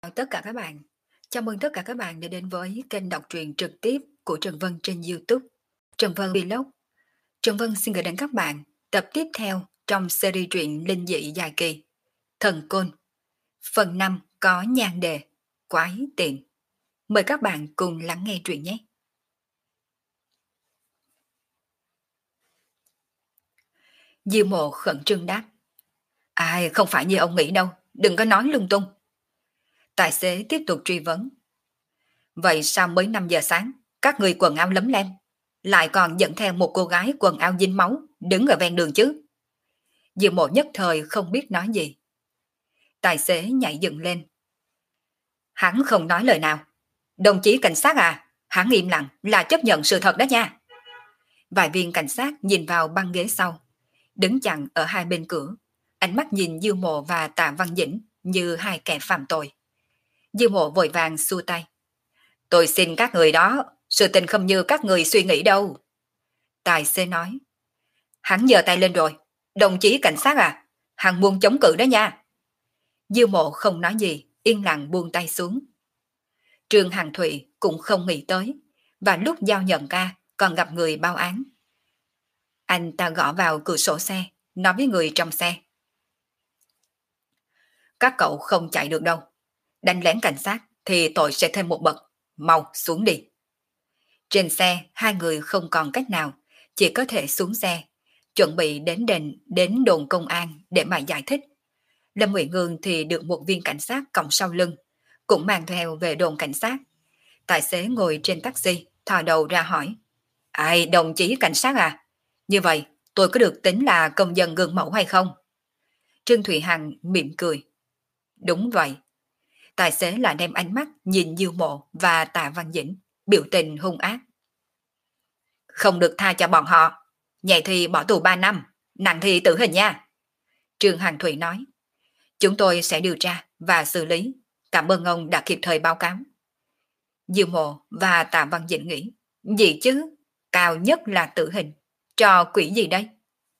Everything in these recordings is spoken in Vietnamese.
Tất cả các bạn. Chào mừng tất cả các bạn đã đến với kênh đọc truyện trực tiếp của Trần Vân trên YouTube. Trần Vân Vlog. Trần Vân xin gửi đến các bạn tập tiếp theo trong series truyện linh dị dài kỳ Thần Côn. Phần 5 có nhan đề Quái Tiện. Mời các bạn cùng lắng nghe truyện nhé. Diêu Mộ khẩn trương đáp. Ai, không phải như ông nghĩ đâu, đừng có nói lung tung. Tài xế tiếp tục truy vấn. Vậy sao mới 5 giờ sáng, các người quần áo lấm lem, lại còn dẫn theo một cô gái quần áo dính máu, đứng ở ven đường chứ? Diệu Mộ nhất thời không biết nói gì. Tài xế nhảy dựng lên. Hắn không nói lời nào. Đồng chí cảnh sát à, hắn im lặng là chấp nhận sự thật đó nha. Vài viên cảnh sát nhìn vào băng ghế sau, đứng chặn ở hai bên cửa, ánh mắt nhìn Diêu Mộ và Tạ Văn Dĩnh như hai kẻ phạm tội. Diêu Mộ vội vàng xua tay. Tôi xin các người đó, sự tình không như các người suy nghĩ đâu. Tài xế nói. Hắn giơ tay lên rồi. Đồng chí cảnh sát à, hắn muốn chống cự đó nha. Diêu Mộ không nói gì, yên lặng buông tay xuống. Trương Hằng Thụy cũng không nghĩ tới, và lúc giao nhận ca còn gặp người báo án. Anh ta gõ vào cửa sổ xe, nói với người trong xe. Các cậu không chạy được đâu. Đánh lén cảnh sát thì tội sẽ thêm một bậc. Mau xuống đi. Trên xe, hai người không còn cách nào, chỉ có thể xuống xe, chuẩn bị đến đồn công an để mà giải thích. Lâm Nguyễn Ngương thì được một viên cảnh sát còng sau lưng, cũng mang theo về đồn cảnh sát. Tài xế ngồi trên taxi, thò đầu ra hỏi. Ai, đồng chí cảnh sát à? Như vậy, tôi có được tính là công dân gương mẫu hay không? Trương Thụy Hằng mỉm cười. Đúng vậy. Tài xế lại đem ánh mắt nhìn Diêu Mộ và Tạ Văn Dĩnh, biểu tình hung ác. Không được tha cho bọn họ. Nhẹ thì bỏ tù 3 năm, nặng thì tử hình nha. Trương Hằng Thụy nói. Chúng tôi sẽ điều tra và xử lý. Cảm ơn ông đã kịp thời báo cáo. Diêu Mộ và Tạ Văn Dĩnh nghĩ. Gì chứ? Cao nhất là tử hình. Trò quỷ gì đây?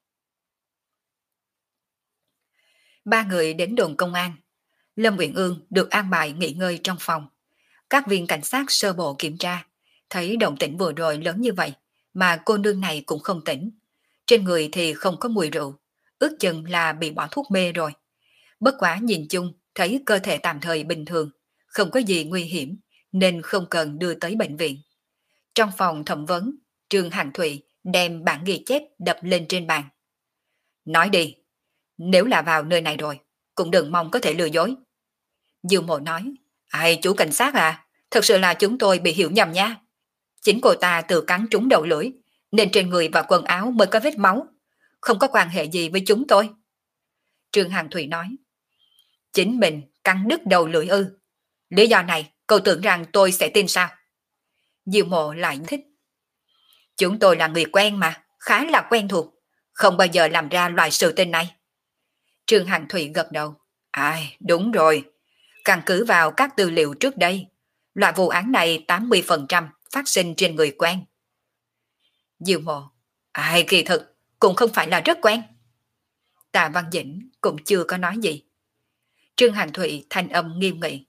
Ba người đến đồn công an. Lâm Uyển Ương được an bài nghỉ ngơi trong phòng. Các viên cảnh sát sơ bộ kiểm tra, thấy động tĩnh vừa rồi lớn như vậy, mà cô nương này cũng không tỉnh. Trên người thì không có mùi rượu, ước chừng là bị bỏ thuốc mê rồi. Bất quá nhìn chung, thấy cơ thể tạm thời bình thường, không có gì nguy hiểm, nên không cần đưa tới bệnh viện. Trong phòng thẩm vấn, Trương Hằng Thụy đem bản ghi chép đập lên trên bàn. Nói đi, nếu là vào nơi này rồi, cũng đừng mong có thể lừa dối. Dương Mộ nói, ai chú cảnh sát à, thật sự là chúng tôi bị hiểu nhầm nha. Chính cô ta tự cắn trúng đầu lưỡi, nên trên người và quần áo mới có vết máu, không có quan hệ gì với chúng tôi. Trương Hằng Thụy nói, chính mình cắn đứt đầu lưỡi ư? Lý do này cậu tưởng rằng tôi sẽ tin sao? Diệu Mộ lại thích. Chúng tôi là người quen mà, khá là quen thuộc, không bao giờ làm ra loại sự tình này. Trương Hằng Thụy gật đầu. Ai, đúng rồi. Căn cứ vào các tư liệu trước đây, loại vụ án này 80% phát sinh trên người quen. Diệu Mộ. Ai kỳ thực, cũng không phải là rất quen. Tạ Văn Dĩnh cũng chưa có nói gì. Trương Hằng Thụy thanh âm nghiêm nghị.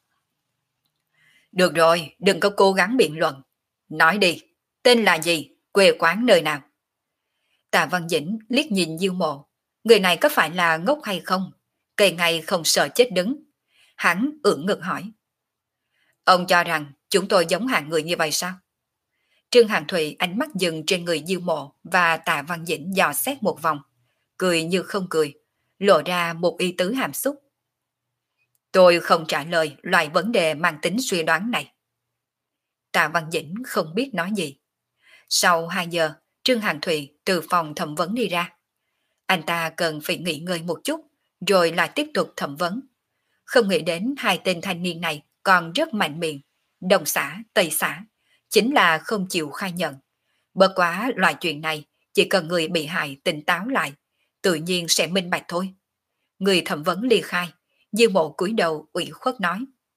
Được rồi, đừng có cố gắng biện luận. Nói đi, tên là gì, quê quán nơi nào? Tạ Văn Dĩnh liếc nhìn Diêu Mộ. Người này có phải là ngốc hay không? Cây ngày không sợ chết đứng. Hắn ưỡn ngực hỏi. Ông cho rằng chúng tôi giống hạng người như vậy sao? Trương Hằng Thụy ánh mắt dừng trên người Diêu Mộ và Tạ Văn Dĩnh dò xét một vòng. Cười như không cười, lộ ra một ý tứ hàm xúc. Tôi không trả lời loại vấn đề mang tính suy đoán này. Tạ Văn Dĩnh không biết nói gì. Sau 2 giờ, Trương Hằng Thụy từ phòng thẩm vấn đi ra. Anh ta cần phải nghỉ ngơi một chút, rồi lại tiếp tục thẩm vấn. Không nghĩ đến hai tên thanh niên này còn rất mạnh miệng, Đông xã, Tây xã, chính là không chịu khai nhận. Bất quá loại chuyện này, chỉ cần người bị hại tỉnh táo lại, tự nhiên sẽ minh bạch thôi. Người thẩm vấn ly khai, Dương Mộ cúi đầu ủy khuất nói.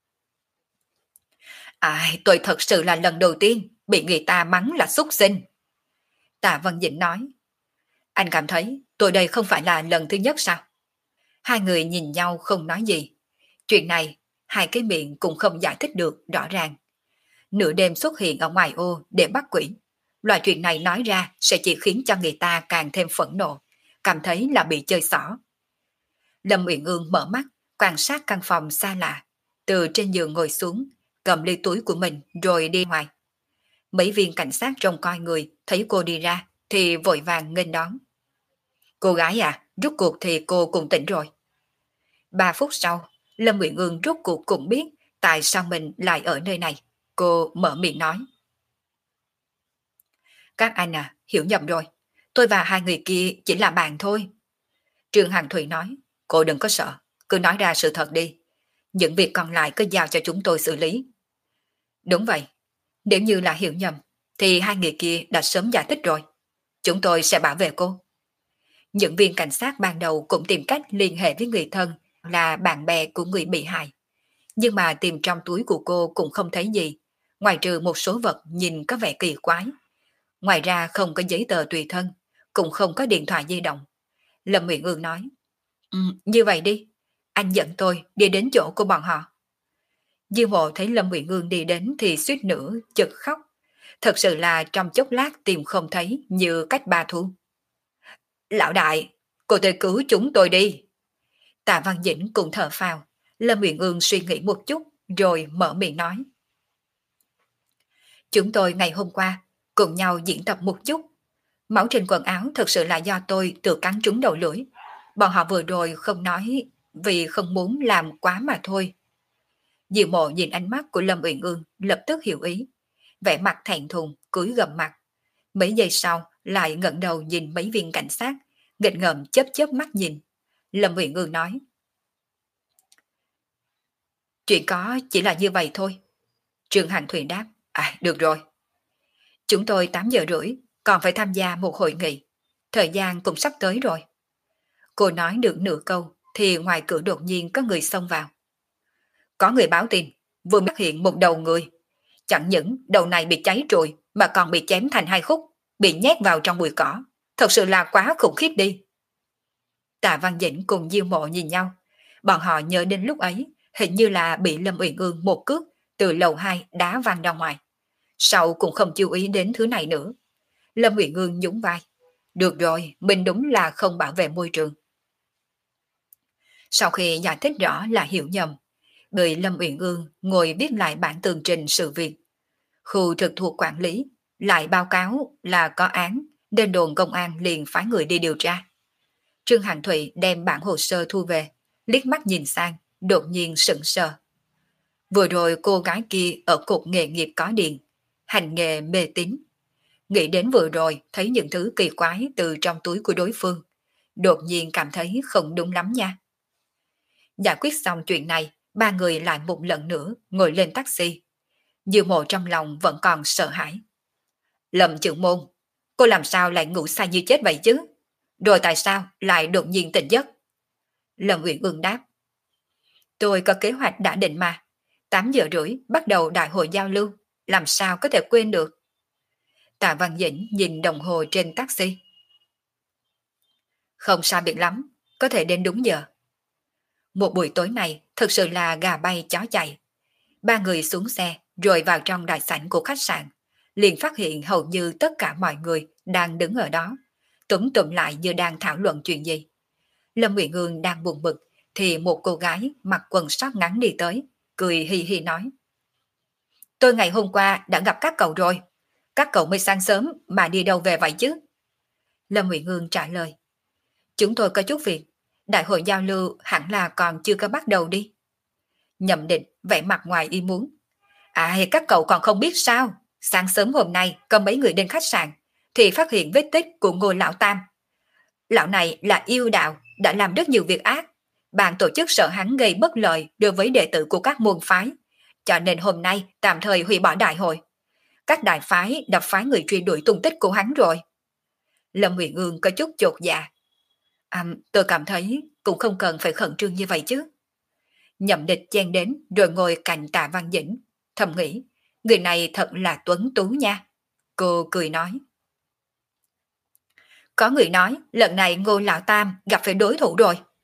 Tôi thật sự là lần đầu tiên bị người ta mắng là súc sinh. Tạ Văn Dĩnh nói. Anh cảm thấy tôi đây không phải là lần thứ nhất sao? Hai người nhìn nhau không nói gì. Chuyện này hai cái miệng cũng không giải thích được rõ ràng. Nửa đêm xuất hiện ở ngoài ô để bắt quỷ. Loại chuyện này nói ra sẽ chỉ khiến cho người ta càng thêm phẫn nộ, cảm thấy là bị chơi xỏ. Lâm Uyển Ương mở mắt, quan sát căn phòng xa lạ, từ trên giường ngồi xuống, cầm ly túi của mình rồi đi ngoài. Mấy viên cảnh sát trông coi người thấy cô đi ra thì vội vàng nghênh đón. Cô gái à, rốt cuộc thì cô cũng tỉnh rồi. 3 phút sau, Lâm Uyển Ương rốt cuộc cũng biết tại sao mình lại ở nơi này. Cô mở miệng nói. Các anh à, hiểu nhầm rồi. Tôi và hai người kia chỉ là bạn thôi. Trương Hằng Thủy nói. Cô đừng có sợ, cứ nói ra sự thật đi. Những việc còn lại cứ giao cho chúng tôi xử lý. Đúng vậy. Nếu như là hiểu nhầm, thì hai người kia đã sớm giải thích rồi. Chúng tôi sẽ bảo vệ cô. Những viên cảnh sát ban đầu cũng tìm cách liên hệ với người thân là bạn bè của người bị hại. Nhưng mà tìm trong túi của cô cũng không thấy gì, ngoài trừ một số vật nhìn có vẻ kỳ quái. Ngoài ra không có giấy tờ tùy thân, cũng không có điện thoại di động. Lâm Uyển Ương nói, như vậy đi, anh dẫn tôi đi đến chỗ của bọn họ. Diêu Mộ thấy Lâm Uyển Ương đi đến thì suýt nữa chật khóc. Thật sự là trong chốc lát tìm không thấy như cách ba thu. Lão đại, cô tới cứu chúng tôi đi. Tạ Văn Dĩnh cũng thở phào. Lâm Uyển Ương suy nghĩ một chút rồi mở miệng nói. Chúng tôi ngày hôm qua cùng nhau diễn tập một chút. Máu trên quần áo thật sự là do tôi tự cắn trúng đầu lưỡi. Bọn họ vừa rồi không nói vì không muốn làm quá mà thôi. Diệu Mộ nhìn ánh mắt của Lâm Uyển Ương lập tức hiểu ý. Vẻ mặt thẹn thùng, cúi gằm mặt. Mấy giây sau lại ngẩng đầu nhìn mấy viên cảnh sát, nghịch ngợm chớp chớp mắt nhìn. Lâm Uyển Ương nói. Chuyện có chỉ là như vậy thôi. Trương Hạnh Thủy đáp. À, được rồi. Chúng tôi 8 giờ rưỡi, còn phải tham gia một hội nghị. Thời gian cũng sắp tới rồi. Cô nói được nửa câu, thì ngoài cửa đột nhiên có người xông vào. Có người báo tin, vừa phát hiện một đầu người. Chẳng những đầu này bị cháy trụi, mà còn bị chém thành 2 khúc, bị nhét vào trong bụi cỏ. Thật sự là quá khủng khiếp đi. Tạ Văn Dĩnh cùng Diêu Mộ nhìn nhau. Bọn họ nhớ đến lúc ấy, hình như là bị Lâm Uyển Ương một cước từ lầu 2 đá văng ra ngoài. Sau cũng không chú ý đến thứ này nữa. Lâm Uyển Ương nhún vai. Được rồi, mình đúng là không bảo vệ môi trường. Sau khi giải thích rõ là hiểu nhầm, người Lâm Uyển Ương ngồi viết lại bản tường trình sự việc. Khu trực thuộc quản lý lại báo cáo là có án, nên đồn công an liền phái người đi điều tra. Trương Hằng Thụy đem bản hồ sơ thu về, liếc mắt nhìn sang, đột nhiên sững sờ. Vừa rồi cô gái kia ở cục nghề nghiệp có điện, hành nghề mê tín. Nghĩ đến vừa rồi thấy những thứ kỳ quái từ trong túi của đối phương, đột nhiên cảm thấy không đúng lắm nha. Giải quyết xong chuyện này, ba người lại một lần nữa ngồi lên taxi. Dư Mộ trong lòng vẫn còn sợ hãi. Lâm trưởng môn, cô làm sao lại ngủ say như chết vậy chứ? Rồi tại sao lại đột nhiên tỉnh giấc? Lâm Uyển Ương đáp. Tôi có kế hoạch đã định mà. 8 giờ rưỡi bắt đầu đại hội giao lưu, làm sao có thể quên được? Tạ Văn Dĩnh nhìn đồng hồ trên taxi. Không sai biệt lắm, có thể đến đúng giờ. Một buổi tối này thực sự là gà bay chó chạy. Ba người xuống xe rồi vào trong đại sảnh của khách sạn, liền phát hiện hầu như tất cả mọi người đang đứng ở đó, túm tụm lại như đang thảo luận chuyện gì. Lâm Uyển Ương đang buồn bực thì một cô gái mặc quần sót ngắn đi tới, cười hi hi nói. Tôi ngày hôm qua đã gặp các cậu rồi. Các cậu mới sáng sớm mà đi đâu về vậy chứ? Lâm Uyển Ương trả lời. Chúng tôi có chút việc, đại hội giao lưu hẳn là còn chưa có bắt đầu đi. Nhậm Định vẻ mặt ngoài ý muốn. À, các cậu còn không biết sao? Sáng sớm hôm nay có mấy người đến khách sạn thì phát hiện vết tích của Ngô Lão Tam. Lão này là yêu đạo, đã làm rất nhiều việc ác. Ban tổ chức sợ hắn gây bất lợi đối với đệ tử của các môn phái, cho nên hôm nay tạm thời hủy bỏ đại hội. Các đại phái đã phái người truy đuổi tung tích của hắn rồi. Lâm Uyển Ương có chút chột dạ. Tôi cảm thấy cũng không cần phải khẩn trương như vậy chứ. Nhậm Địch chen đến rồi ngồi cạnh Tạ Văn Dĩnh, thầm nghĩ, người này thật là tuấn tú nha. Cô cười nói. Có người nói lần này Ngô Lão Tam gặp phải đối thủ rồi.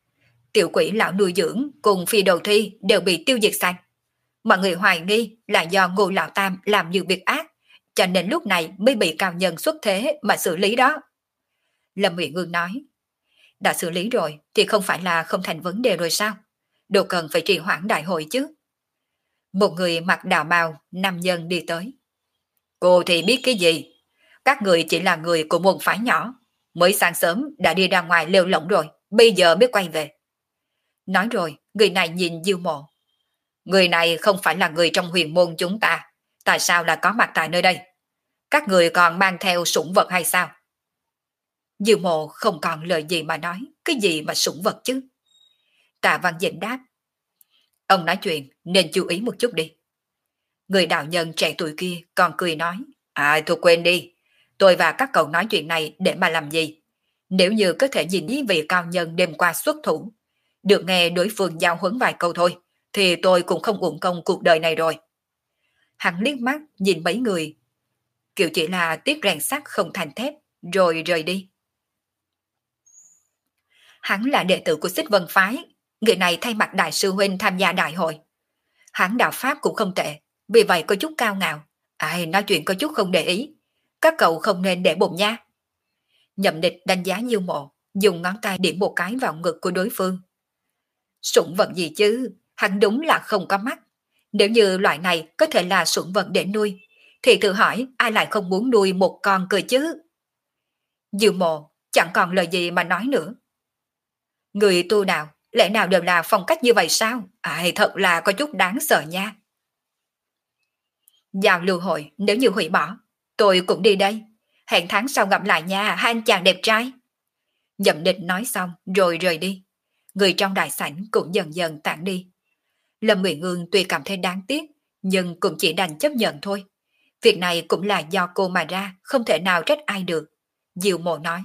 Tiểu quỷ lão nuôi dưỡng cùng phi đầu thi đều bị tiêu diệt sạch. Mọi người hoài nghi là do Ngô Lão Tam làm nhiều việc ác, cho nên lúc này mới bị cao nhân xuất thế mà xử lý đó. Lâm Uyển Ương nói, đã xử lý rồi thì không phải là không thành vấn đề rồi sao? Đâu cần phải trì hoãn đại hội chứ. Một người mặc đạo bào, nam nhân đi tới. Cô thì biết cái gì? Các người chỉ là người của môn phái nhỏ. Mới sáng sớm đã đi ra ngoài lêu lỏng rồi, bây giờ mới quay về. Nói rồi, người này nhìn Diêu Mộ. Người này không phải là người trong huyền môn chúng ta. Tại sao là có mặt tại nơi đây? Các người còn mang theo sủng vật hay sao? Diêu Mộ không còn lời gì mà nói. Cái gì mà sủng vật chứ? Tạ Văn Dĩnh đáp. Ông nói chuyện nên chú ý một chút đi. Người đạo nhân trẻ tuổi kia còn cười nói. À thôi quên đi. Tôi và các cậu nói chuyện này để mà làm gì? Nếu như có thể nhìn thấy vị cao nhân đêm qua xuất thủ, được nghe đối phương giao huấn vài câu thôi, thì tôi cũng không uổng công cuộc đời này rồi. Hắn liếc mắt nhìn mấy người, kiểu chỉ là tiếc rèn sắt không thành thép, rồi rời đi. Hắn là đệ tử của Xích Vân Phái, người này thay mặt đại sư huynh tham gia đại hội. Hắn đạo pháp cũng không tệ, vì vậy có chút cao ngạo. Ai nói chuyện có chút không để ý. Các cậu không nên để bụng nha. Nhậm Địch đánh giá Diêu Mộ, dùng ngón tay điểm một cái vào ngực của đối phương. Sủng vật gì chứ, hắn đúng là không có mắt. Nếu như loại này có thể là sủng vật để nuôi, thì thử hỏi ai lại không muốn nuôi một con cơ chứ? Diêu Mộ chẳng còn lời gì mà nói nữa. Người tu đạo, lẽ nào đều là phong cách như vậy sao? Ai thật là có chút đáng sợ nha. Giao lưu hội nếu như hủy bỏ, tôi cũng đi đây. Hẹn tháng sau gặp lại nha, hai anh chàng đẹp trai. Nhậm Địch nói xong rồi rời đi. Người trong đại sảnh cũng dần dần tản đi. Lâm Uyển Ương tuy cảm thấy đáng tiếc, nhưng cũng chỉ đành chấp nhận thôi. Việc này cũng là do cô mà ra, không thể nào trách ai được. Diệu Mộ nói.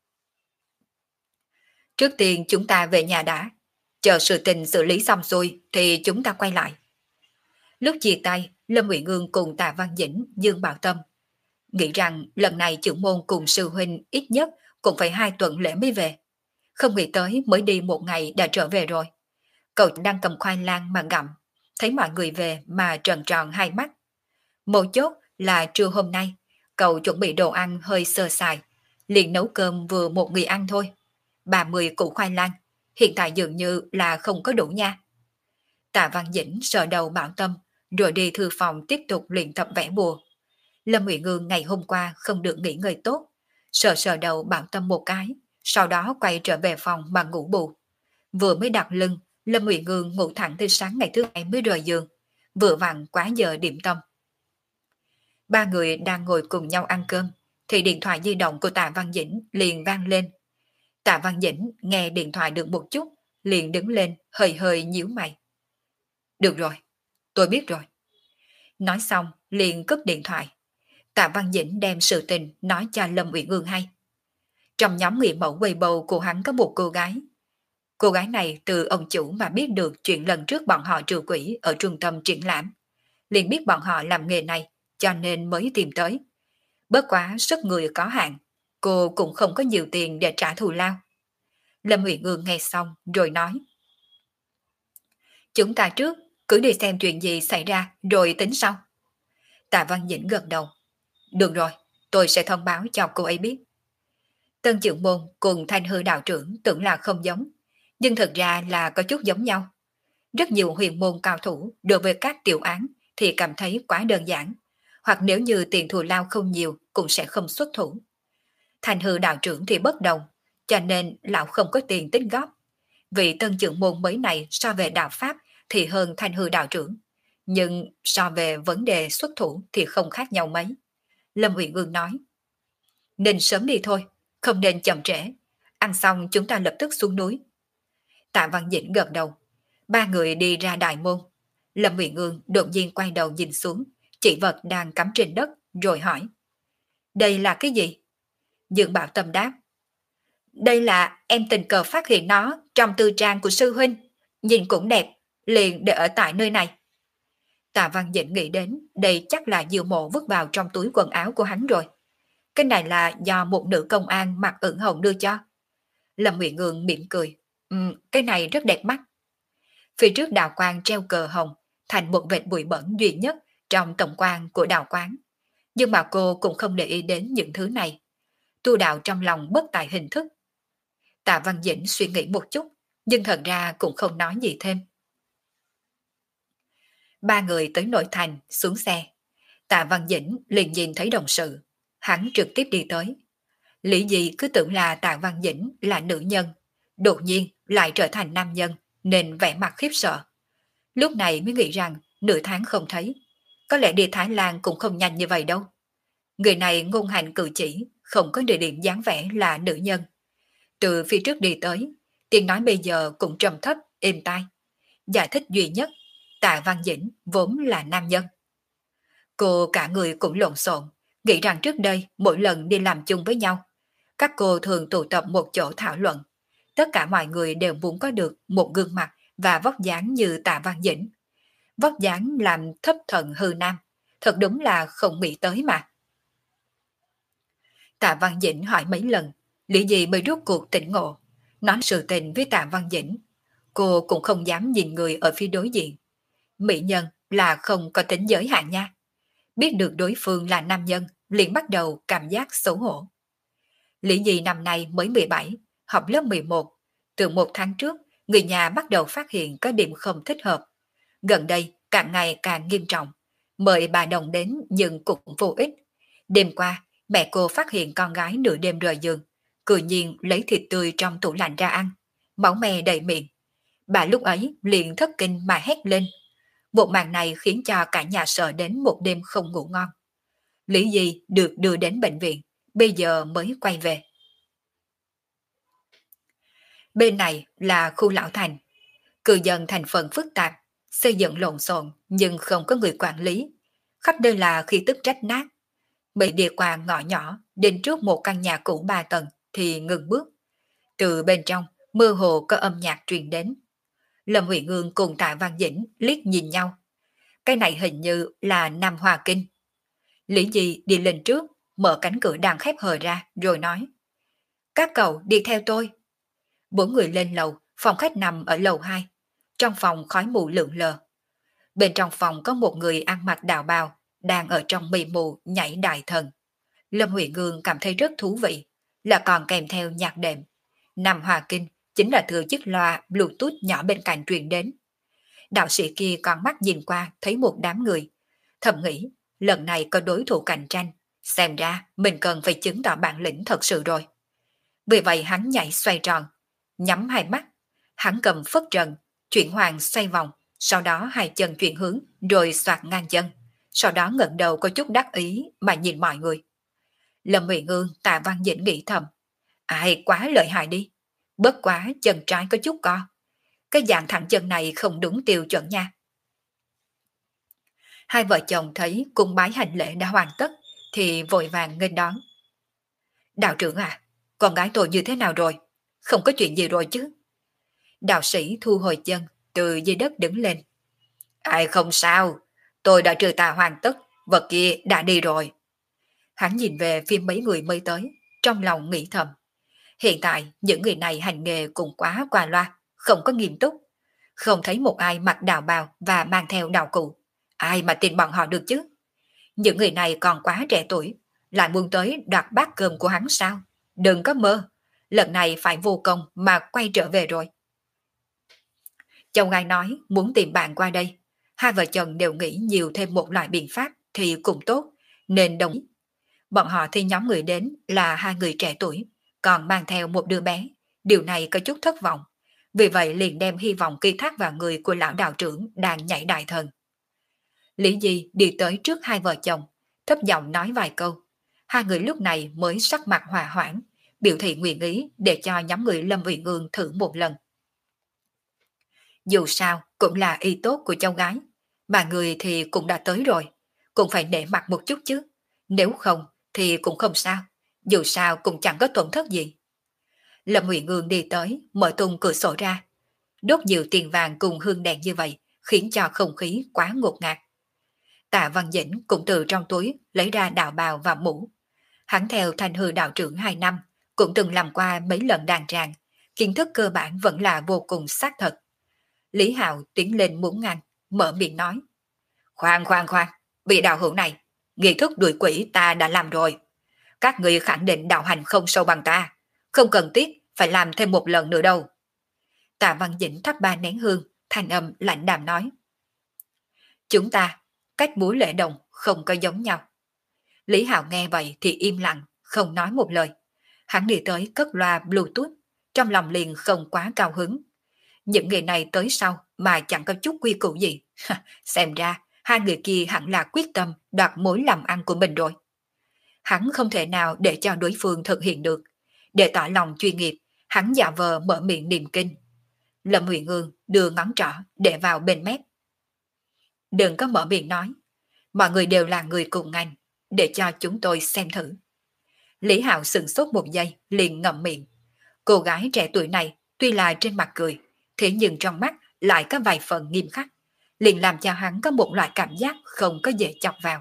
Trước tiên chúng ta về nhà đã. Chờ sự tình xử lý xong xuôi thì chúng ta quay lại. Lúc chia tay, Lâm Uyển Ương cùng Tạ Văn Dĩnh, Dương Bảo Tâm nghĩ rằng lần này trưởng môn cùng sư huynh ít nhất cũng phải 2 tuần lễ mới về. Không nghĩ tới mới đi 1 ngày đã trở về rồi. Cậu đang cầm khoai lang mà gặm, thấy mọi người về mà tròn tròn hai mắt. Một chốt là trưa hôm nay, cậu chuẩn bị đồ ăn hơi sơ sài, liền nấu cơm vừa một người ăn thôi. 30 củ khoai lang, hiện tại dường như là không có đủ nha. Tạ Văn Dĩnh sờ đầu Bảo Tâm, rồi đi thư phòng tiếp tục luyện tập vẽ bùa. Lâm Uyển Ương ngày hôm qua không được nghỉ ngơi tốt, sờ sờ đầu Bảo Tâm một cái, sau đó quay trở về phòng mà ngủ bù. Vừa mới đặt lưng, Lâm Uyển Ương ngủ thẳng từ sáng ngày thứ hai mới rời giường, vừa vặn quá giờ điểm tâm. Ba người đang ngồi cùng nhau ăn cơm, thì điện thoại di động của Tạ Văn Dĩnh liền vang lên. Tạ Văn Dĩnh nghe điện thoại được một chút, liền đứng lên, hơi hơi nhíu mày. Được rồi, tôi biết rồi. Nói xong, liền cúp điện thoại. Tạ Văn Dĩnh đem sự tình nói cho Lâm Uyển Ương hay. Trong nhóm người mẫu Weibo của hắn có một cô gái. Cô gái này từ ông chủ mà biết được chuyện lần trước bọn họ trừ quỷ ở trung tâm triển lãm. Liền biết bọn họ làm nghề này, cho nên mới tìm tới. Bất quá sức người có hạn, cô cũng không có nhiều tiền để trả thù lao. Lâm Uyển Ương nghe xong rồi nói. Chúng ta trước, cứ đi xem chuyện gì xảy ra rồi tính sau. Tạ Văn Dĩnh gật đầu. Được rồi, tôi sẽ thông báo cho cô ấy biết. Tân trưởng môn cùng Thanh Hư đạo trưởng tưởng là không giống, nhưng thực ra là có chút giống nhau. Rất nhiều huyền môn cao thủ đối với các tiểu án thì cảm thấy quá đơn giản, hoặc nếu như tiền thù lao không nhiều cũng sẽ không xuất thủ. Thanh Hư đạo trưởng thì bất đồng, cho nên lão không có tiền tích góp. Vị tân trưởng môn mới này so về đạo pháp thì hơn Thanh Hư đạo trưởng, nhưng so về vấn đề xuất thủ thì không khác nhau mấy. Lâm Uyển Ương nói, nên sớm đi thôi, không nên chậm trễ. Ăn xong chúng ta lập tức xuống núi. Tạ Văn Dĩnh gật đầu. Ba người đi ra đại môn. Lâm Uyển Ương đột nhiên quay đầu nhìn xuống, chỉ vật đang cắm trên đất, rồi hỏi. Đây là cái gì? Dương Bảo Tâm đáp. Đây là em tình cờ phát hiện nó trong tư trang của sư huynh. Nhìn cũng đẹp, liền để ở tại nơi này. Tạ Văn Dĩnh nghĩ đến đây chắc là Diêu Mộ vứt vào trong túi quần áo của hắn rồi. Cái này là do một nữ công an mặc ửng hồng đưa cho. Lâm Uyển Ương mỉm cười. Cái này rất đẹp mắt. Phía trước đạo quán treo cờ hồng, thành một vệt bụi bẩn duy nhất trong tổng quan của đạo quán. Nhưng mà cô cũng không để ý đến những thứ này. Tu đạo trong lòng bất tại hình thức. Tạ Văn Dĩnh suy nghĩ một chút, nhưng thật ra cũng không nói gì thêm. Ba người tới nội thành, xuống xe. Tạ Văn Dĩnh liền nhìn thấy đồng sự. Hắn trực tiếp đi tới. Lý gì cứ tưởng là Tạ Văn Dĩnh là nữ nhân. Đột nhiên lại trở thành nam nhân, nên vẻ mặt khiếp sợ. Lúc này mới nghĩ rằng nửa tháng không thấy. Có lẽ đi Thái Lan cũng không nhanh như vậy đâu. Người này ngôn hành cử chỉ, không có địa điểm dáng vẻ là nữ nhân. Từ phía trước đi tới, tiếng nói bây giờ cũng trầm thấp, êm tai. Giải thích duy nhất, Tạ Văn Dĩnh vốn là nam nhân. Cô cả người cũng lộn xộn, nghĩ rằng trước đây mỗi lần đi làm chung với nhau, các cô thường tụ tập một chỗ thảo luận. Tất cả mọi người đều muốn có được một gương mặt và vóc dáng như Tạ Văn Dĩnh. Vóc dáng làm thấp thần hư nam, thật đúng là không nghĩ tới mà. Tạ Văn Dĩnh hỏi mấy lần, lý gì mới rút cuộc tỉnh ngộ, nói sự tình với Tạ Văn Dĩnh. Cô cũng không dám nhìn người ở phía đối diện. Mỹ nhân là không có tính giới hạn nha. Biết được đối phương là nam nhân, liền bắt đầu cảm giác xấu hổ. Lý gì năm nay mới 17, học lớp 11. Từ một tháng trước, người nhà bắt đầu phát hiện có điểm không thích hợp. Gần đây, càng ngày càng nghiêm trọng. Mời bà Đồng đến nhưng cũng vô ích. Đêm qua, mẹ cô phát hiện con gái nửa đêm rời giường, cười nhiên lấy thịt tươi trong tủ lạnh ra ăn. Máu me đầy miệng. Bà lúc ấy liền thất kinh mà hét lên. Một màn này khiến cho cả nhà sợ đến một đêm không ngủ ngon. Lý Di được đưa đến bệnh viện, bây giờ mới quay về. Bên này là khu lão thành. Cư dân thành phần phức tạp, xây dựng lộn xộn nhưng không có người quản lý. Khắp nơi là khí tức rách nát. Bị đi qua ngõ nhỏ, đến trước một căn nhà cũ 3 tầng thì ngừng bước. Từ bên trong, mơ hồ có âm nhạc truyền đến. Lâm Huệ Ngương cùng Tạ Văn Dĩnh liếc nhìn nhau. Cái này hình như là Nam Hòa Kinh. Lý Di đi lên trước, mở cánh cửa đang khép hờ ra, rồi nói. Các cậu đi theo tôi. Bốn người lên lầu, phòng khách nằm ở lầu 2. Trong phòng khói mù lượn lờ. Bên trong phòng có một người ăn mặc đạo bào, đang ở trong mây mù nhảy đại thần. Lâm Huệ Ngương cảm thấy rất thú vị, là còn kèm theo nhạc đệm. Nam Hòa Kinh chính là thừa chiếc loa Bluetooth nhỏ bên cạnh truyền đến. Đạo sĩ kia con mắt nhìn qua thấy một đám người. Thầm nghĩ, lần này có đối thủ cạnh tranh, xem ra mình cần phải chứng tỏ bản lĩnh thật sự rồi. Vì vậy hắn nhảy xoay tròn, nhắm hai mắt, hắn cầm phất trần, chuyển hoàng xoay vòng, sau đó hai chân chuyển hướng rồi xoạc ngang chân, sau đó ngẩng đầu có chút đắc ý mà nhìn mọi người. Lâm Mỹ Ngương Tạ Văn Dĩnh nghĩ thầm, ai quá lợi hại đi, bất quá chân trái có chút co. Cái dạng thẳng chân này không đúng tiêu chuẩn nha. Hai vợ chồng thấy cung bái hành lễ đã hoàn tất thì vội vàng nghênh đón. Đạo trưởng à, con gái tôi như thế nào rồi? Không có chuyện gì rồi chứ? Đạo sĩ thu hồi chân, từ dưới đất đứng lên. Ai không sao, tôi đã trừ tà hoàn tất, vật kia đã đi rồi. Hắn nhìn về phía mấy người mới tới, trong lòng nghĩ thầm. Hiện tại những người này hành nghề cũng quá qua loa, không có nghiêm túc. Không thấy một ai mặc đạo bào và mang theo đạo cụ. Ai mà tin bọn họ được chứ? Những người này còn quá trẻ tuổi, lại muốn tới đoạt bát cơm của hắn sao? Đừng có mơ, lần này phải vô công mà quay trở về rồi. Châu Ngai nói muốn tìm bạn qua đây. Hai vợ chồng đều nghĩ nhiều thêm một loại biện pháp thì cũng tốt, nên đồng ý. Bọn họ thì nhóm người đến là hai người trẻ tuổi, còn mang theo một đứa bé. Điều này có chút thất vọng. Vì vậy liền đem hy vọng ký thác vào người của lão đạo trưởng đang nhảy đại thần. Lý Di đi tới trước hai vợ chồng, thấp giọng nói vài câu. Hai người lúc này mới sắc mặt hòa hoãn, biểu thị nguyện ý để cho nhóm người Lâm Ủy Ngương thử một lần. Dù sao cũng là y tốt của cháu gái, mà người thì cũng đã tới rồi, cũng phải nể mặt một chút chứ. Nếu không thì cũng không sao, dù sao cũng chẳng có tổn thất gì. Lâm Ủy Ngương đi tới, mở tung cửa sổ ra. Đốt nhiều tiền vàng cùng hương đèn như vậy, khiến cho không khí quá ngột ngạt. Tạ Văn Dĩnh cũng từ trong túi lấy ra đạo bào và mũ. Hắn theo Thanh Hư đạo trưởng 2 năm, cũng từng làm qua mấy lần đàn tràng, kiến thức cơ bản vẫn là vô cùng xác thật. Lý Hạo tiến lên muốn ngăn, mở miệng nói. Khoan khoan khoan, vị đạo hữu này, nghi thức đuổi quỷ ta đã làm rồi. Các người khẳng định đạo hành không sâu bằng ta, không cần thiết phải làm thêm một lần nữa đâu. Tạ Văn Dĩnh thắp 3 nén hương, thanh âm lạnh đạm nói. Chúng ta, cách múa lễ đồng không có giống nhau. Lý Hạo nghe vậy thì im lặng, không nói một lời. Hắn đi tới cất loa Bluetooth, trong lòng liền không quá cao hứng. Những người này tới sau mà chẳng có chút quy củ gì. Xem ra, hai người kia hẳn là quyết tâm đoạt mối làm ăn của mình rồi. Hắn không thể nào để cho đối phương thực hiện được. Để tỏ lòng chuyên nghiệp, hắn giả vờ mở miệng niệm kinh. Lâm Huyền Ương đưa ngón trỏ để vào bên mép. Đừng có mở miệng nói. Mọi người đều là người cùng ngành, để cho chúng tôi xem thử. Lý Hạo sững sốt một giây, liền ngậm miệng. Cô gái trẻ tuổi này tuy là trên mặt cười, thế nhưng trong mắt lại có vài phần nghiêm khắc, liền làm cho hắn có một loại cảm giác không có dễ chọc vào.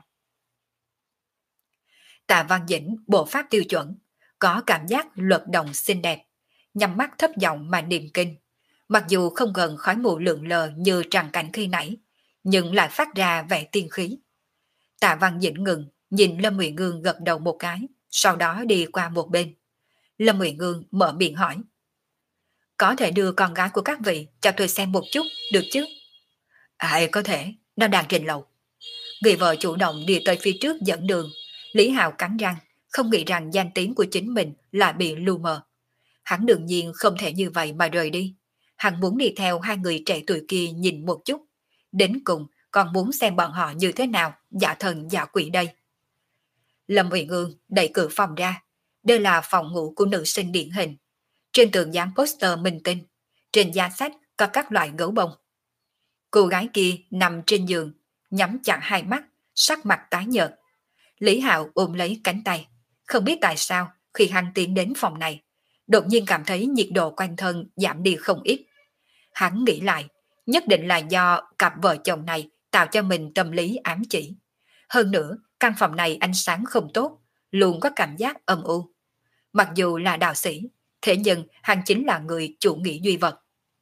Tạ Văn Dĩnh bộ pháp tiêu chuẩn, có cảm giác luật đồng xinh đẹp, nhắm mắt thấp giọng mà niệm kinh. Mặc dù không gần khói mù lượn lờ như tràng cảnh khi nãy, nhưng lại phát ra vẻ tiên khí. Tạ Văn Dĩnh ngừng, nhìn Lâm Uyển Ương gật đầu một cái, sau đó đi qua một bên. Lâm Uyển Ương mở miệng hỏi. Có thể đưa con gái của các vị cho tôi xem một chút, được chứ? Có thể, nó đang trên lầu. Người vợ chủ động đi tới phía trước dẫn đường. Lý Hạo cắn răng, không nghĩ rằng danh tiếng của chính mình lại bị lu mờ. Hắn đương nhiên không thể như vậy mà rời đi. Hắn muốn đi theo hai người trẻ tuổi kia nhìn một chút. Đến cùng còn muốn xem bọn họ như thế nào, giả thần giả quỷ đây. Lâm Uyển Ương đẩy cửa phòng ra. Đây là phòng ngủ của nữ sinh điển hình. Trên tường dán poster minh tinh. Trên giá sách có các loại gấu bông. Cô gái kia nằm trên giường, nhắm chặt hai mắt, sắc mặt tái nhợt. Lý Hạo ôm lấy cánh tay. Không biết tại sao khi hắn tiến đến phòng này, đột nhiên cảm thấy nhiệt độ quanh thân giảm đi không ít. Hắn nghĩ lại, nhất định là do cặp vợ chồng này tạo cho mình tâm lý ám chỉ. Hơn nữa, căn phòng này ánh sáng không tốt, luôn có cảm giác âm u. Mặc dù là đạo sĩ, thế nhưng hắn chính là người chủ nghĩa duy vật.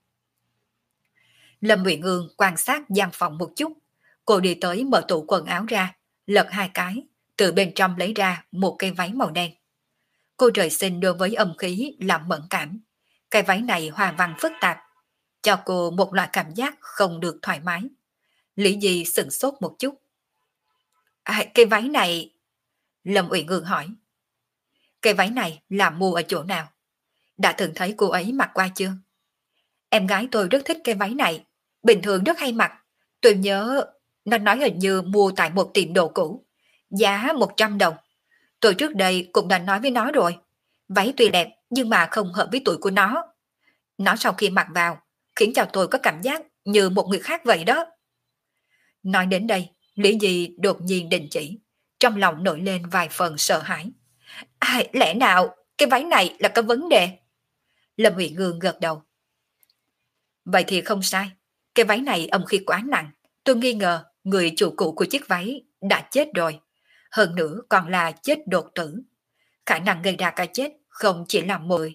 Lâm Uyển Ương quan sát gian phòng một chút. Cô đi tới mở tủ quần áo ra, lật hai cái, từ bên trong lấy ra một cây váy màu đen. Cô trời sinh đối với âm khí làm mẫn cảm. Cái váy này hoa văn phức tạp, cho cô một loại cảm giác không được thoải mái. Lý Di sửng sốt một chút. Cái váy này... Lâm Uyển Ương hỏi. Cái váy này là mua ở chỗ nào? Đã từng thấy cô ấy mặc qua chưa? Em gái tôi rất thích cái váy này, bình thường rất hay mặc. Tôi nhớ nó nói hình như mua tại một tiệm đồ cũ, giá 100 đồng. Tôi trước đây cũng đã nói với nó rồi. Váy tuy đẹp nhưng mà không hợp với tuổi của nó. Nó sau khi mặc vào, khiến cho tôi có cảm giác như một người khác vậy đó. Nói đến đây, Lý Di đột nhiên đình chỉ, trong lòng nổi lên vài phần sợ hãi. Lẽ nào cái váy này là có vấn đề? Lâm Uyển Ương gật đầu. Vậy thì không sai, cái váy này âm khí quá nặng. Tôi nghi ngờ người chủ cũ của chiếc váy đã chết rồi. Hơn nữa còn là chết đột tử. Khả năng gây ra cái chết không chỉ là mười.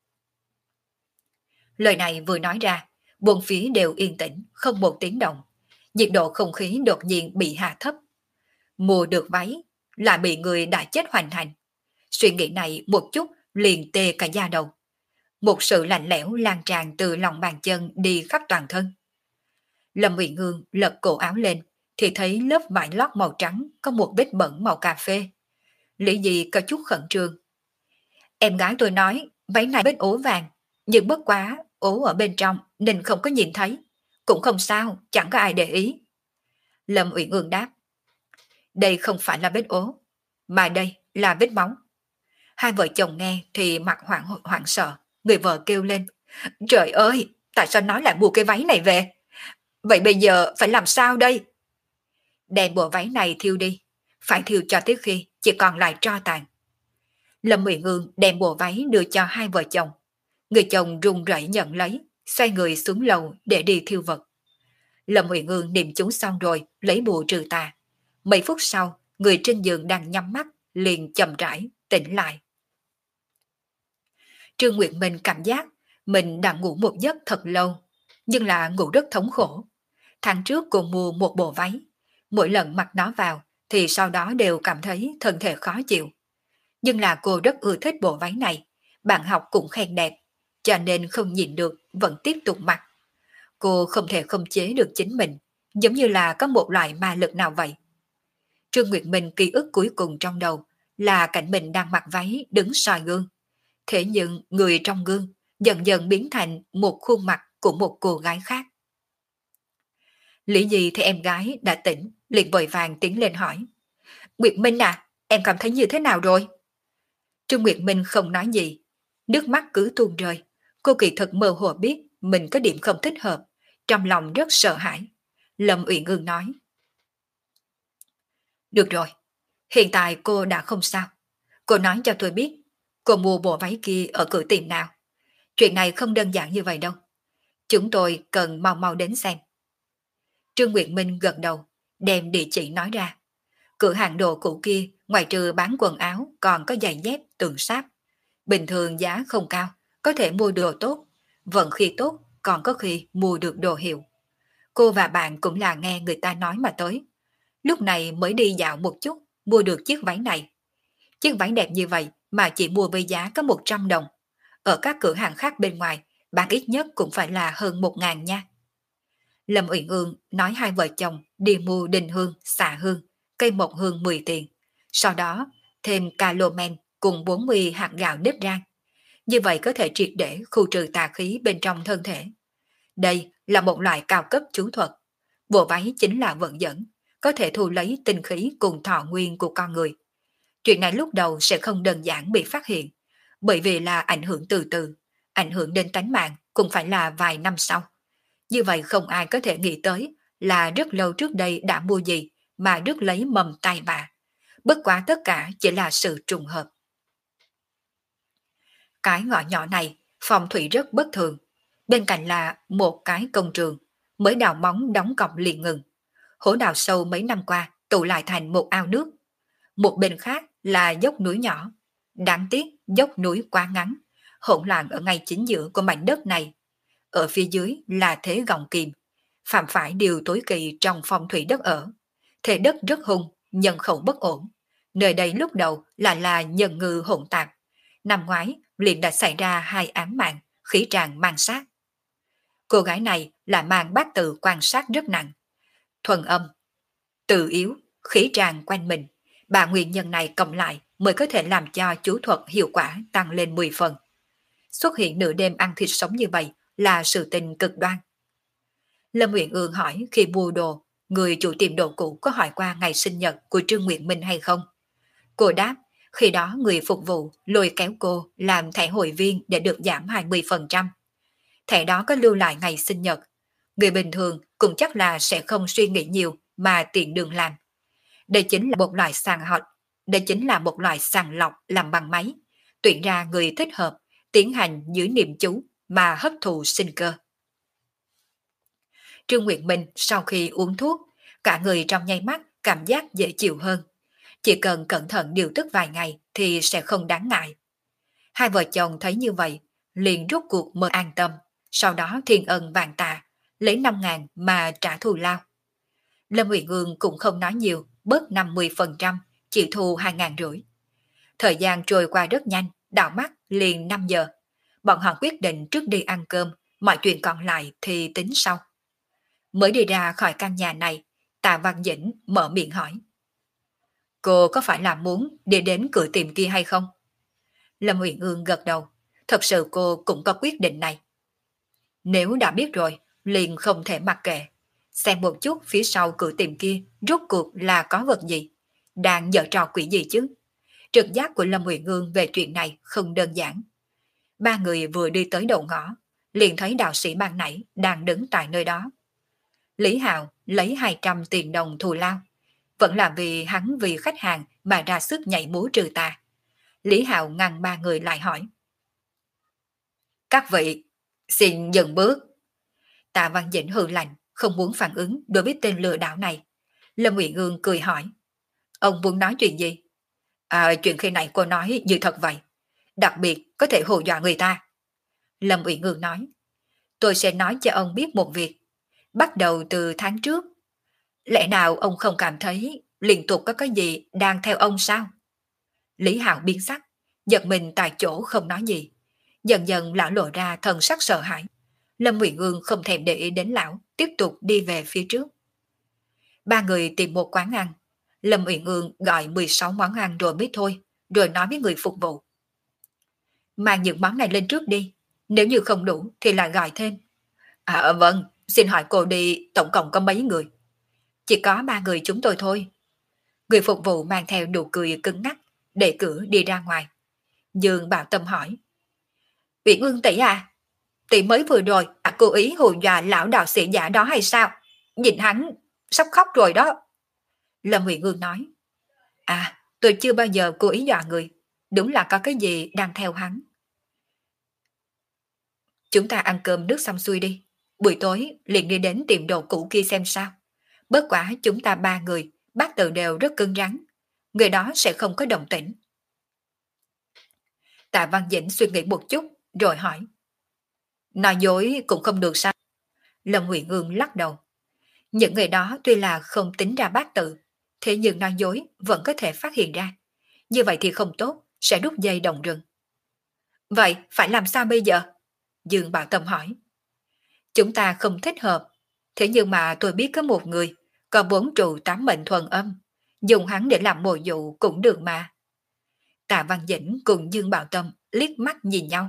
Lời này vừa nói ra, buồng phía đều yên tĩnh, không một tiếng động. Nhiệt độ không khí đột nhiên bị hạ thấp. Mua được váy, lại bị người đã chết hoành hành. Suy nghĩ này một chút liền tê cả da đầu. Một sự lạnh lẽo lan tràn từ lòng bàn chân đi khắp toàn thân. Lâm Uyển Ương lật cổ áo lên, thì thấy lớp vải lót màu trắng có một vết bẩn màu cà phê. Lý Di có chút khẩn trương. Em gái tôi nói váy này vết ố vàng, nhưng bất quá ố ở bên trong nên không có nhìn thấy. Cũng không sao, chẳng có ai để ý. Lâm Uyển Ương đáp. Đây không phải là vết ố, mà đây là vết máu. Hai vợ chồng nghe thì mặt hoảng sợ. Người vợ kêu lên. Trời ơi, tại sao nó lại mua cái váy này về? Vậy bây giờ phải làm sao đây? Đem bộ váy này thiêu đi, phải thiêu cho tới khi chỉ còn lại tro tàn. Lâm Uyển Ương đem bộ váy đưa cho hai vợ chồng. Người chồng run rẩy nhận lấy, xoay người xuống lầu để đi thiêu vật. Lâm Uyển Ương niệm chúng xong rồi, lấy bùa trừ tà. Mấy phút sau, người trên giường đang nhắm mắt, liền chậm rãi tỉnh lại. Trương Nguyệt Minh cảm giác Mình đã ngủ một giấc thật lâu, nhưng là ngủ rất thống khổ. Tháng trước cô mua một bộ váy, mỗi lần mặc nó vào thì sau đó đều cảm thấy thân thể khó chịu. Nhưng là cô rất ưa thích bộ váy này, bạn học cũng khen đẹp, cho nên không nhịn được vẫn tiếp tục mặc. Cô không thể khống chế được chính mình, giống như là có một loại ma lực nào vậy. Trương Nguyệt Minh ký ức cuối cùng trong đầu là cảnh mình đang mặc váy đứng soi gương. Thế nhưng người trong gương dần dần biến thành một khuôn mặt của một cô gái khác. Lý Di thấy em gái đã tỉnh, liền vội vàng tiến lên hỏi. Nguyệt Minh à, em cảm thấy như thế nào rồi? Trương Nguyệt Minh không nói gì. Nước mắt cứ tuôn rơi. Cô kỳ thật mơ hồ biết mình có điểm không thích hợp. Trong lòng rất sợ hãi. Lâm Uyển Ương nói. Được rồi, hiện tại cô đã không sao. Cô nói cho tôi biết, cô mua bộ váy kia ở cửa tiệm nào. Chuyện này không đơn giản như vậy đâu. Chúng tôi cần mau mau đến xem. Trương Nguyệt Minh gật đầu, đem địa chỉ nói ra. Cửa hàng đồ cũ kia, ngoài trừ bán quần áo, còn có giày dép, tượng sáp. Bình thường giá không cao, có thể mua đồ tốt. Vận khi tốt, còn có khi mua được đồ hiệu. Cô và bạn cũng là nghe người ta nói mà tới. Lúc này mới đi dạo một chút, mua được chiếc váy này. Chiếc váy đẹp như vậy mà chỉ mua với giá có 100 đồng. Ở các cửa hàng khác bên ngoài, bán ít nhất cũng phải là hơn 1.000 nha. Lâm Uyển Ương nói hai vợ chồng đi mua đình hương, xạ hương, cây mộc hương 10 tiền. Sau đó thêm cà lô men cùng 40 hạt gạo nếp rang. Như vậy có thể triệt để khu trừ tà khí bên trong thân thể. Đây là một loại cao cấp chú thuật. Bộ váy chính là vận dẫn, có thể thu lấy tinh khí cùng thọ nguyên của con người. Chuyện này lúc đầu sẽ không đơn giản bị phát hiện, bởi vì là ảnh hưởng từ từ, ảnh hưởng đến tánh mạng cũng phải là vài năm sau. Như vậy không ai có thể nghĩ tới là rất lâu trước đây đã mua gì mà rước lấy mầm tai vạ. Bất quá tất cả chỉ là sự trùng hợp. Cái ngõ nhỏ này, phong thủy rất bất thường. Bên cạnh là một cái công trường, mới đào móng đóng cọc liền ngừng. Hố đào sâu mấy năm qua tụ lại thành một ao nước. Một bên khác là dốc núi nhỏ. Đáng tiếc dốc núi quá ngắn, hỗn loạn ở ngay chính giữa của mảnh đất này. Ở phía dưới là thế gọng kìm, phạm phải điều tối kỵ trong phong thủy đất ở. Thể đất rất hung, nhân khẩu bất ổn. Nơi đây lúc đầu là nhân ngư hỗn tạp. Năm ngoái liền đã xảy ra hai án mạng, khí tràng mang sát. Cô gái này là mang bát tự quan sát rất nặng. Thuần âm, tự yếu, khí tràng quanh mình. Ba nguyên nhân này cộng lại mới có thể làm cho chú thuật hiệu quả tăng lên 10 phần. Xuất hiện nửa đêm ăn thịt sống như vậy là sự tình cực đoan. Lâm Uyển Ương hỏi khi mua đồ, người chủ tiệm đồ cũ có hỏi qua ngày sinh nhật của Trương Nguyệt Minh hay không? Cô đáp, khi đó người phục vụ lôi kéo cô làm thẻ hội viên để được giảm 20%. Thẻ đó có lưu lại ngày sinh nhật. Người bình thường cũng chắc là sẽ không suy nghĩ nhiều mà tiện đường làm. Đây chính là một loại sàng học, đây chính là một loại sàng lọc làm bằng máy, tuyển ra người thích hợp, tiến hành dưới niệm chú mà hấp thụ sinh cơ. Trương Nguyệt Minh sau khi uống thuốc, cả người trong nháy mắt cảm giác dễ chịu hơn. Chỉ cần cẩn thận điều tức vài ngày thì sẽ không đáng ngại. Hai vợ chồng thấy như vậy, liền rút cuộc mới an tâm, sau đó thiên ân vạn tạ, lấy 5.000 mà trả thù lao. Lâm Uyển Ương cũng không nói nhiều, bớt 50%, chỉ thu 2.500. Thời gian trôi qua rất nhanh, đảo mắt liền 5 giờ. Bọn họ quyết định trước đi ăn cơm, mọi chuyện còn lại thì tính sau. Mới đi ra khỏi căn nhà này, Tạ Văn Dĩnh mở miệng hỏi. Cô có phải là muốn đi đến cửa tiệm kia hay không? Lâm Uyển Ương gật đầu, thật sự cô cũng có quyết định này. Nếu đã biết rồi, liền không thể mặc kệ. Xem một chút phía sau cửa tiệm kia rốt cuộc là có vật gì, đang giở trò quỷ gì chứ. Trực giác của Lâm Uyển Ương về chuyện này không đơn giản. Ba người vừa đi tới đầu ngõ, liền thấy đạo sĩ ban nãy đang đứng tại nơi đó. Lý Hạo lấy 200 tiền đồng thù lao, vẫn là vì hắn vì khách hàng mà ra sức nhảy múa trừ tà. Lý Hạo ngăn ba người lại hỏi. Các vị, xin dừng bước. Tạ Văn Dĩnh hừ lạnh, không muốn phản ứng đối với tên lừa đảo này. Lâm Uyển Ương cười hỏi. Ông muốn nói chuyện gì? Chuyện khi này cô nói như thật vậy. Đặc biệt có thể hù dọa người ta. Lâm Uyển Ương nói, tôi sẽ nói cho ông biết một việc. Bắt đầu từ tháng trước, lẽ nào ông không cảm thấy liên tục có cái gì đang theo ông sao? Lý Hạo biến sắc, giật mình tại chỗ không nói gì. Dần dần lão lộ ra thần sắc sợ hãi. Lâm Uyển Ương không thèm để ý đến lão, tiếp tục đi về phía trước. Ba người tìm một quán ăn. Lâm Uyển Ương gọi 16 món ăn rồi mới thôi, rồi nói với người phục vụ. Mang những món này lên trước đi, nếu như không đủ thì lại gọi thêm. À vâng, xin hỏi cô đi tổng cộng có mấy người? Chỉ có 3 người chúng tôi thôi. Người phục vụ mang theo nụ cười cứng ngắc, để cửa đi ra ngoài. Dương Bảo Tâm hỏi. Uyển Ương tỷ à? Tỷ mới vừa rồi cố ý hù dọa lão đạo sĩ giả đó hay sao? Nhìn hắn sắp khóc rồi đó. Lâm Uyển Ương nói. À, tôi chưa bao giờ cố ý dọa người. Đúng là có cái gì đang theo hắn. Chúng ta ăn cơm nước xong xuôi đi. Buổi tối liền đi đến tiệm đồ cũ kia xem sao. Bất quả chúng ta 3 người, bát tự đều rất cứng rắn. Người đó sẽ không có động tĩnh. Tạ Văn Dĩnh suy nghĩ một chút, rồi hỏi. Nói dối cũng không được sao? Lâm Uyển Ương lắc đầu. Những người đó tuy là không tính ra bát tự, thế nhưng nói dối vẫn có thể phát hiện ra. Như vậy thì không tốt, sẽ đút dây động rừng. Vậy phải làm sao bây giờ? Dương Bảo Tâm hỏi. Chúng ta không thích hợp, thế nhưng mà tôi biết có một người, có 4 trụ 8 mệnh thuần âm, dùng hắn để làm mồi dụ cũng được mà. Tạ Văn Dĩnh cùng Dương Bảo Tâm liếc mắt nhìn nhau.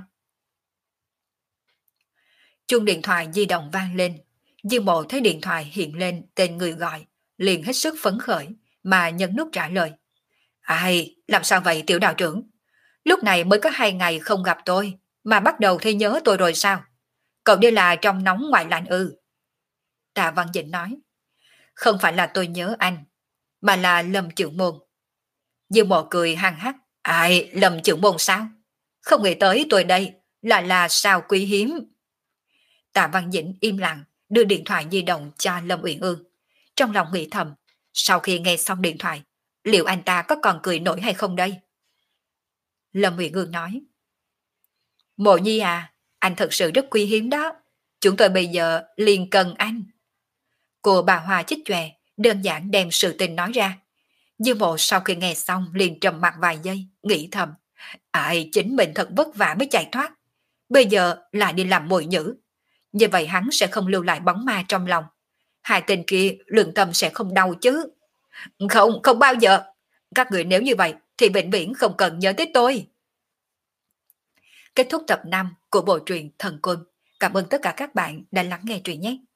Chuông điện thoại di động vang lên, Dương Mộ thấy điện thoại hiện lên tên người gọi, liền hết sức phấn khởi mà nhấn nút trả lời. Ai, làm sao vậy tiểu đạo trưởng? Lúc này mới có 2 ngày không gặp tôi, mà bắt đầu thấy nhớ tôi rồi sao? Cậu đây là trong nóng ngoài lạnh ư? Tạ Văn Dĩnh nói. Không phải là tôi nhớ anh, mà là Lâm Trưởng Môn. Dương Mộ cười hăng hắc. Ai, Lâm Trưởng Môn sao? Không nghĩ tới tôi đây, là sao quý hiếm. Tạ Văn Dĩnh im lặng, đưa điện thoại di động cho Lâm Uyển Ương. Trong lòng nghĩ thầm, sau khi nghe xong điện thoại, liệu anh ta có còn cười nổi hay không đây? Lâm Uyển Ương nói. Mộ Nhi à, anh thật sự rất quý hiếm đó. Chúng tôi bây giờ liền cần anh. Cô bà Hoa chích chòe, đơn giản đem sự tình nói ra. Dương Mộ sau khi nghe xong liền trầm mặt vài giây, nghĩ thầm. Ai, chính mình thật vất vả mới chạy thoát. Bây giờ lại đi làm mồi nhữ. Như vậy hắn sẽ không lưu lại bóng ma trong lòng. Hai tên kia lượng tâm sẽ không đau chứ. Không, không bao giờ. Các người nếu như vậy thì vĩnh viễn không cần nhớ tới tôi. Kết thúc tập 5 của bộ truyện Thần Côn. Cảm ơn tất cả các bạn đã lắng nghe truyện nhé.